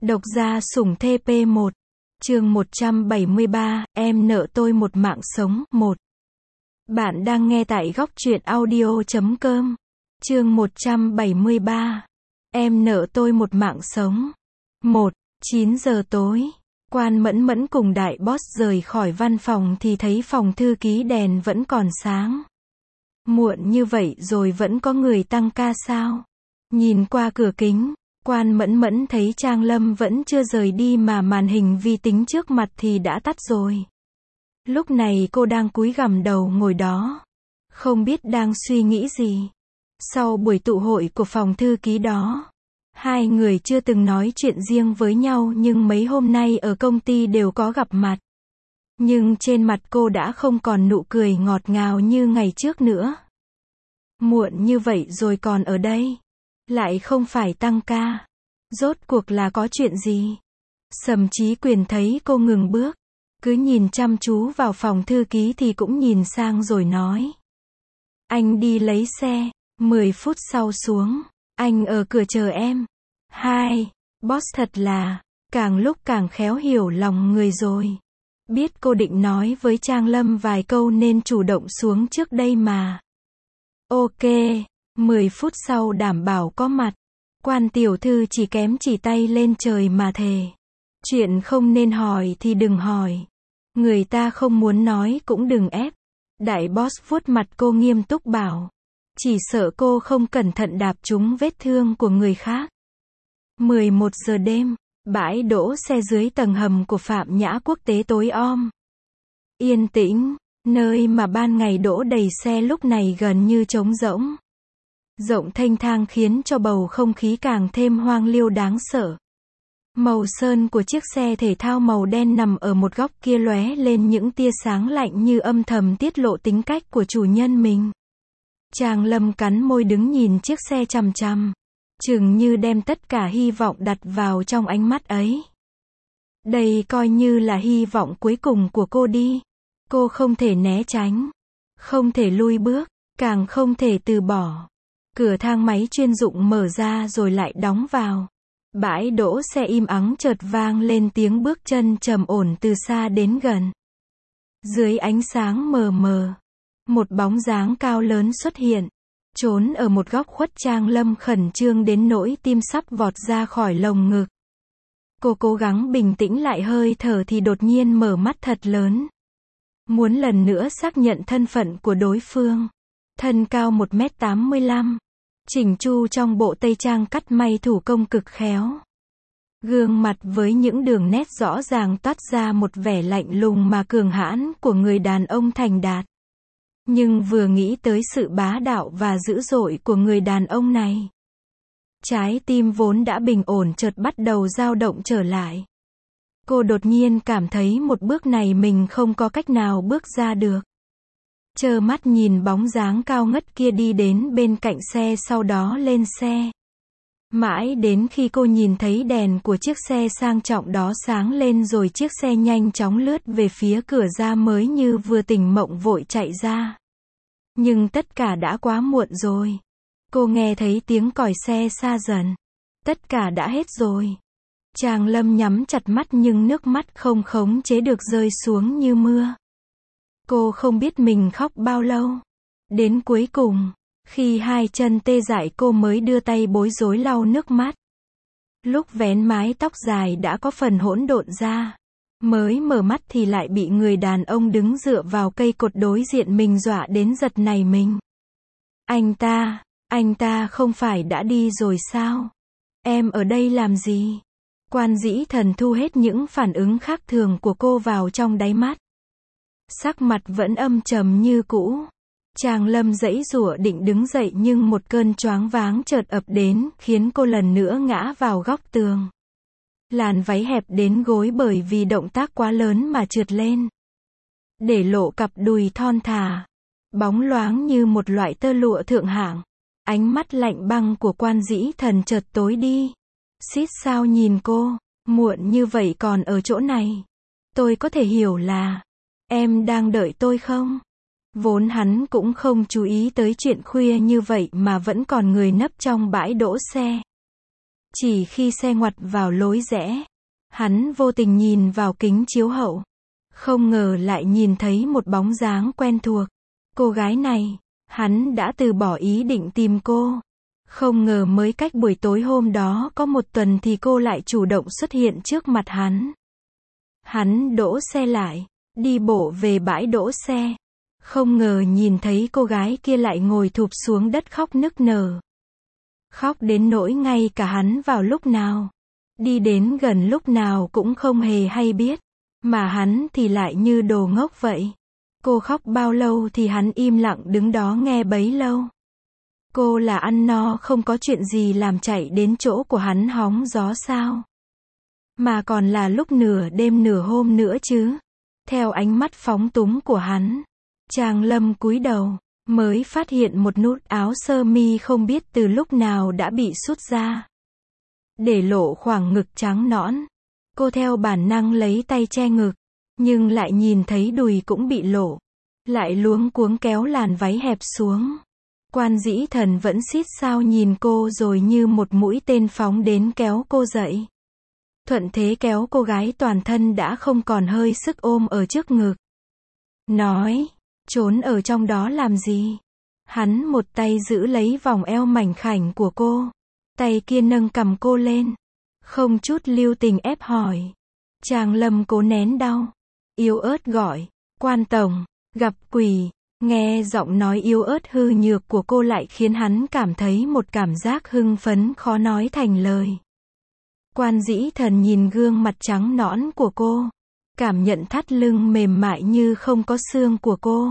Độc gia sủng TP 1. Chương 173, em nợ tôi một mạng sống. 1. Bạn đang nghe tại góc truyện audio.com. Chương 173. Em nợ tôi một mạng sống. 1. 9 giờ tối. Quan Mẫn Mẫn cùng đại boss rời khỏi văn phòng thì thấy phòng thư ký đèn vẫn còn sáng. Muộn như vậy rồi vẫn có người tăng ca sao? Nhìn qua cửa kính, Quan Mẫn Mẫn thấy Trang Lâm vẫn chưa rời đi mà màn hình vi tính trước mặt thì đã tắt rồi. Lúc này cô đang cúi gằm đầu ngồi đó, không biết đang suy nghĩ gì. Sau buổi tụ hội của phòng thư ký đó, hai người chưa từng nói chuyện riêng với nhau nhưng mấy hôm nay ở công ty đều có gặp mặt. Nhưng trên mặt cô đã không còn nụ cười ngọt ngào như ngày trước nữa. Muộn như vậy rồi còn ở đây, lại không phải tăng ca. Rốt cuộc là có chuyện gì? Sầm Chí Quyền thấy cô ngừng bước, cứ nhìn chăm chú vào phòng thư ký thì cũng nhìn sang rồi nói: anh đi lấy xe, 10 phút sau xuống, anh ở cửa chờ em. 2. Boss thật là, càng lúc càng khéo hiểu lòng người rồi. Biết cô định nói với Trang Lâm vài câu nên chủ động xuống trước đây mà. Ok, 10 phút sau đảm bảo có mặt. Quan tiểu thư chỉ kém chỉ tay lên trời mà thề. Chuyện không nên hỏi thì đừng hỏi. Người ta không muốn nói cũng đừng ép. Đại boss vuốt mặt cô nghiêm túc bảo. Chỉ sợ cô không cẩn thận đạp trúng vết thương của người khác. 11 giờ đêm, bãi đỗ xe dưới tầng hầm của Phạm Nhã Quốc tế tối om. Yên tĩnh, nơi mà ban ngày đỗ đầy xe lúc này gần như trống rỗng. Rộng thênh thang khiến cho bầu không khí càng thêm hoang liêu đáng sợ. Màu sơn của chiếc xe thể thao màu đen nằm ở một góc kia lóe lên những tia sáng lạnh như âm thầm tiết lộ tính cách của chủ nhân mình. Trang Lâm cắn môi đứng nhìn chiếc xe chằm chằm, chừng như đem tất cả hy vọng đặt vào trong ánh mắt ấy. Đây coi như là hy vọng cuối cùng của cô đi. Cô không thể né tránh, không thể lui bước, càng không thể từ bỏ. Cửa thang máy chuyên dụng mở ra rồi lại đóng vào. Bãi đỗ xe im ắng chợt vang lên tiếng bước chân trầm ổn từ xa đến gần. Dưới ánh sáng mờ mờ, một bóng dáng cao lớn xuất hiện, trốn ở một góc khuất. Trang Lâm khẩn trương đến nỗi tim sắp vọt ra khỏi lồng ngực. Cô cố gắng bình tĩnh lại hơi thở thì đột nhiên mở mắt thật lớn. Muốn lần nữa xác nhận thân phận của đối phương. Thân cao 1m85. Chỉnh chu trong bộ tây trang cắt may thủ công cực khéo. Gương mặt với những đường nét rõ ràng toát ra một vẻ lạnh lùng mà cường hãn của người đàn ông thành đạt. Nhưng vừa nghĩ tới sự bá đạo và dữ dội của người đàn ông này, trái tim vốn đã bình ổn chợt bắt đầu dao động trở lại. Cô đột nhiên cảm thấy một bước này mình không có cách nào bước ra được. Trơ mắt nhìn bóng dáng cao ngất kia đi đến bên cạnh xe sau đó lên xe. Mãi đến khi cô nhìn thấy đèn của chiếc xe sang trọng đó sáng lên rồi chiếc xe nhanh chóng lướt về phía cửa ra mới như vừa tỉnh mộng vội chạy ra. Nhưng tất cả đã quá muộn rồi. Cô nghe thấy tiếng còi xe xa dần. Tất cả đã hết rồi. Trang Lâm nhắm chặt mắt nhưng nước mắt không khống chế được rơi xuống như mưa. Cô không biết mình khóc bao lâu. Đến cuối cùng, khi hai chân tê dại cô mới đưa tay bối rối lau nước mắt. Lúc vén mái tóc dài đã có phần hỗn độn ra. Mới mở mắt thì lại bị người đàn ông đứng dựa vào cây cột đối diện mình dọa đến giật nảy mình. Anh ta không phải đã đi rồi sao? Em ở đây làm gì? Quan Dĩ Thần thu hết những phản ứng khác thường của cô vào trong đáy mắt. Sắc mặt vẫn âm trầm như cũ. Trang Lâm giãy giụa định đứng dậy nhưng một cơn choáng váng chợt ập đến khiến cô lần nữa ngã vào góc tường. Làn váy hẹp đến gối bởi vì động tác quá lớn mà trượt lên, để lộ cặp đùi thon thả, bóng loáng như một loại tơ lụa thượng hạng. Ánh mắt lạnh băng của Quan Dĩ Thần chợt tối đi. Xít sao nhìn cô, muộn như vậy còn ở chỗ này. Tôi có thể hiểu là em đang đợi tôi không? Vốn hắn cũng không chú ý tới chuyện khuya như vậy mà vẫn còn người nấp trong bãi đỗ xe. Chỉ khi xe ngoặt vào lối rẽ, hắn vô tình nhìn vào kính chiếu hậu. Không ngờ lại nhìn thấy một bóng dáng quen thuộc. Cô gái này, hắn đã từ bỏ ý định tìm cô. Không ngờ mới cách buổi tối hôm đó có một tuần thì cô lại chủ động xuất hiện trước mặt hắn. Hắn đỗ xe lại, đi bộ về bãi đỗ xe. Không ngờ nhìn thấy cô gái kia lại ngồi thụp xuống đất khóc nức nở. Khóc đến nỗi ngay cả hắn vào lúc nào, đi đến gần lúc nào cũng không hề hay biết. Mà hắn thì lại như đồ ngốc vậy. Cô khóc bao lâu thì hắn im lặng đứng đó nghe bấy lâu. Cô là ăn no không có chuyện gì làm chạy đến chỗ của hắn hóng gió sao? Mà còn là lúc nửa đêm nửa hôm nữa chứ. Theo ánh mắt phóng túng của hắn, Trang Lâm cúi đầu, mới phát hiện một nút áo sơ mi không biết từ lúc nào đã bị sút ra, để lộ khoảng ngực trắng nõn. Cô theo bản năng lấy tay che ngực, nhưng lại nhìn thấy đùi cũng bị lộ. Lại luống cuống kéo làn váy hẹp xuống. Quan Dĩ Thần vẫn xít sao nhìn cô rồi như một mũi tên phóng đến kéo cô dậy. Thuận thế kéo cô gái toàn thân đã không còn hơi sức ôm ở trước ngực. Nói, trốn ở trong đó làm gì? Hắn một tay giữ lấy vòng eo mảnh khảnh của cô. Tay kia nâng cằm cô lên. Không chút lưu tình ép hỏi. Trang Lâm cố nén đau. Yếu ớt gọi, Quan Tổng, gặp quỷ. Nghe giọng nói yếu ớt hư nhược của cô lại khiến hắn cảm thấy một cảm giác hưng phấn khó nói thành lời. Quan Dĩ Thần nhìn gương mặt trắng nõn của cô, cảm nhận thắt lưng mềm mại như không có xương của cô.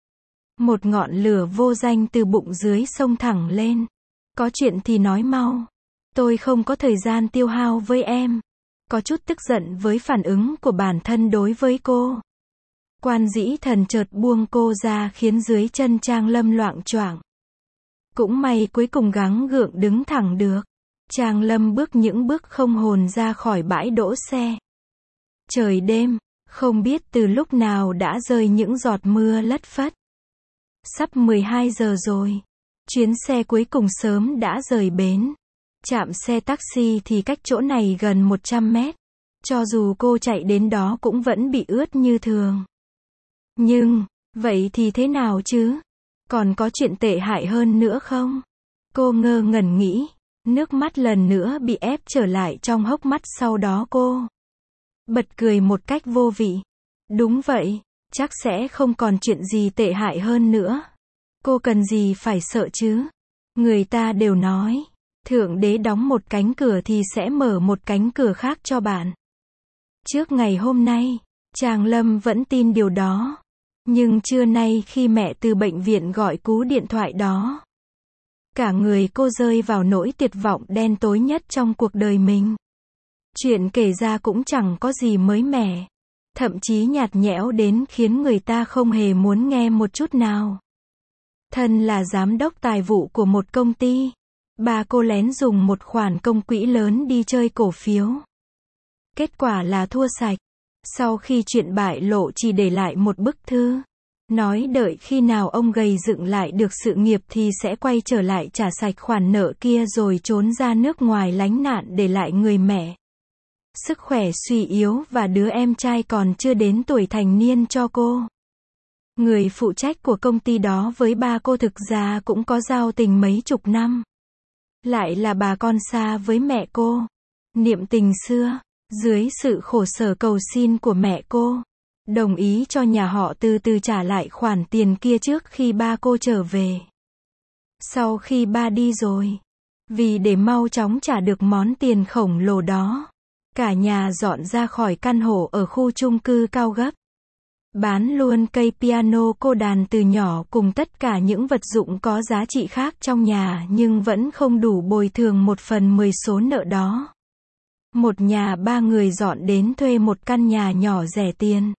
Một ngọn lửa vô danh từ bụng dưới xông thẳng lên. Có chuyện thì nói mau. Tôi không có thời gian tiêu hao với em. Có chút tức giận với phản ứng của bản thân đối với cô. Quan Dĩ Thần chợt buông cô ra khiến dưới chân Trang Lâm loạng choạng. Cũng may cuối cùng gắng gượng đứng thẳng được. Trang Lâm bước những bước không hồn ra khỏi bãi đỗ xe. Trời đêm, không biết từ lúc nào đã rơi những giọt mưa lất phất. Sắp 12 giờ rồi. Chuyến xe cuối cùng sớm đã rời bến. Trạm xe taxi thì cách chỗ này gần 100 mét. Cho dù cô chạy đến đó cũng vẫn bị ướt như thường. Nhưng, vậy thì thế nào chứ? Còn có chuyện tệ hại hơn nữa không? Cô ngơ ngẩn nghĩ. Nước mắt lần nữa bị ép trở lại trong hốc mắt, sau đó cô bật cười một cách vô vị. Đúng vậy, chắc sẽ không còn chuyện gì tệ hại hơn nữa. Cô cần gì phải sợ chứ? Người ta đều nói, Thượng Đế đóng một cánh cửa thì sẽ mở một cánh cửa khác cho bạn. Trước ngày hôm nay, Trang Lâm vẫn tin điều đó. Nhưng trưa nay khi mẹ từ bệnh viện gọi cú điện thoại đó, cả người cô rơi vào nỗi tuyệt vọng đen tối nhất trong cuộc đời mình. Chuyện kể ra cũng chẳng có gì mới mẻ. Thậm chí nhạt nhẽo đến khiến người ta không hề muốn nghe một chút nào. Thân là giám đốc tài vụ của một công ty, bà cô lén dùng một khoản công quỹ lớn đi chơi cổ phiếu. Kết quả là thua sạch. Sau khi chuyện bại lộ chỉ để lại một bức thư. Nói đợi khi nào ông gầy dựng lại được sự nghiệp thì sẽ quay trở lại trả sạch khoản nợ kia rồi trốn ra nước ngoài lánh nạn để lại người mẹ sức khỏe suy yếu và đứa em trai còn chưa đến tuổi thành niên cho cô. Người phụ trách của công ty đó với ba cô thực ra cũng có giao tình mấy chục năm. Lại là bà con xa với mẹ cô. Niệm tình xưa, dưới sự khổ sở cầu xin của mẹ cô, đồng ý cho nhà họ từ từ trả lại khoản tiền kia trước khi ba cô trở về. Sau khi ba đi rồi, vì để mau chóng trả được món tiền khổng lồ đó, cả nhà dọn ra khỏi căn hộ ở khu chung cư cao gấp. Bán luôn cây piano cô đàn từ nhỏ cùng tất cả những vật dụng có giá trị khác trong nhà nhưng vẫn không đủ bồi thường 1/10 số nợ đó. Một nhà 3 người dọn đến thuê một căn nhà nhỏ rẻ tiền.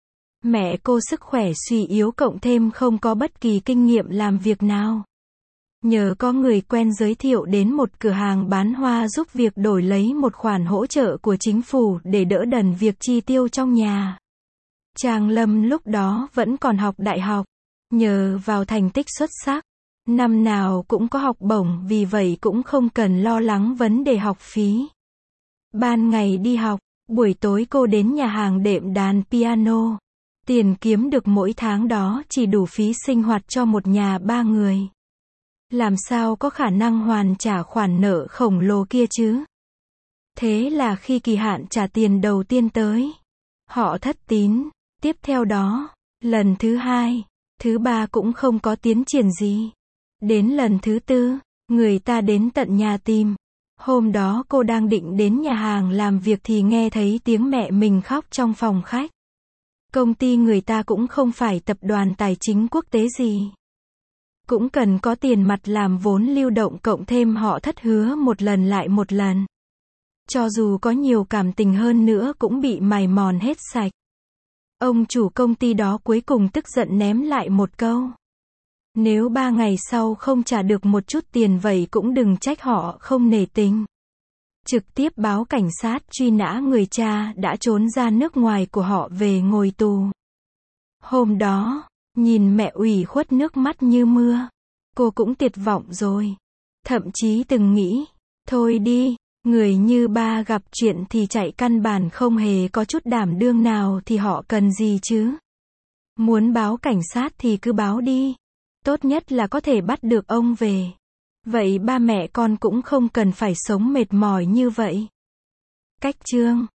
Mẹ cô sức khỏe suy yếu cộng thêm không có bất kỳ kinh nghiệm làm việc nào. Nhờ có người quen giới thiệu đến một cửa hàng bán hoa giúp việc đổi lấy một khoản hỗ trợ của chính phủ để đỡ đần việc chi tiêu trong nhà. Trang Lâm lúc đó vẫn còn học đại học. Nhờ vào thành tích xuất sắc, Năm nào cũng có học bổng, vì vậy cũng không cần lo lắng vấn đề học phí. Ban ngày đi học, buổi tối cô đến nhà hàng đệm đàn piano. Tiền kiếm được mỗi tháng đó chỉ đủ phí sinh hoạt cho một nhà 3 người. Làm sao có khả năng hoàn trả khoản nợ khổng lồ kia chứ? Thế là khi kỳ hạn trả tiền đầu tiên tới, họ thất tín. Tiếp theo đó, lần thứ 2, thứ 3 cũng không có tiến triển gì. Đến lần thứ 4, người ta đến tận nhà tìm. Hôm đó cô đang định đến nhà hàng làm việc thì nghe thấy tiếng mẹ mình khóc trong phòng khách. Công ty người ta cũng không phải tập đoàn tài chính quốc tế gì. Cũng cần có tiền mặt làm vốn lưu động, cộng thêm họ thất hứa một lần lại một lần. Cho dù có nhiều cảm tình hơn nữa cũng bị mài mòn hết sạch. Ông chủ công ty đó cuối cùng tức giận ném lại một câu. Nếu 3 ngày sau không trả được một chút tiền vậy cũng đừng trách họ không nể tình. Trực tiếp báo cảnh sát truy nã người cha đã trốn ra nước ngoài của họ về ngồi tù. Hôm đó, nhìn mẹ ủy khuất nước mắt như mưa, cô cũng tuyệt vọng rồi. Thậm chí từng nghĩ, thôi đi, người như ba gặp chuyện thì chạy căn bản không hề có chút đảm đương nào thì họ cần gì chứ. Muốn báo cảnh sát thì cứ báo đi. Tốt nhất là có thể bắt được ông về. Vậy ba mẹ con cũng không cần phải sống mệt mỏi như vậy. Cách chương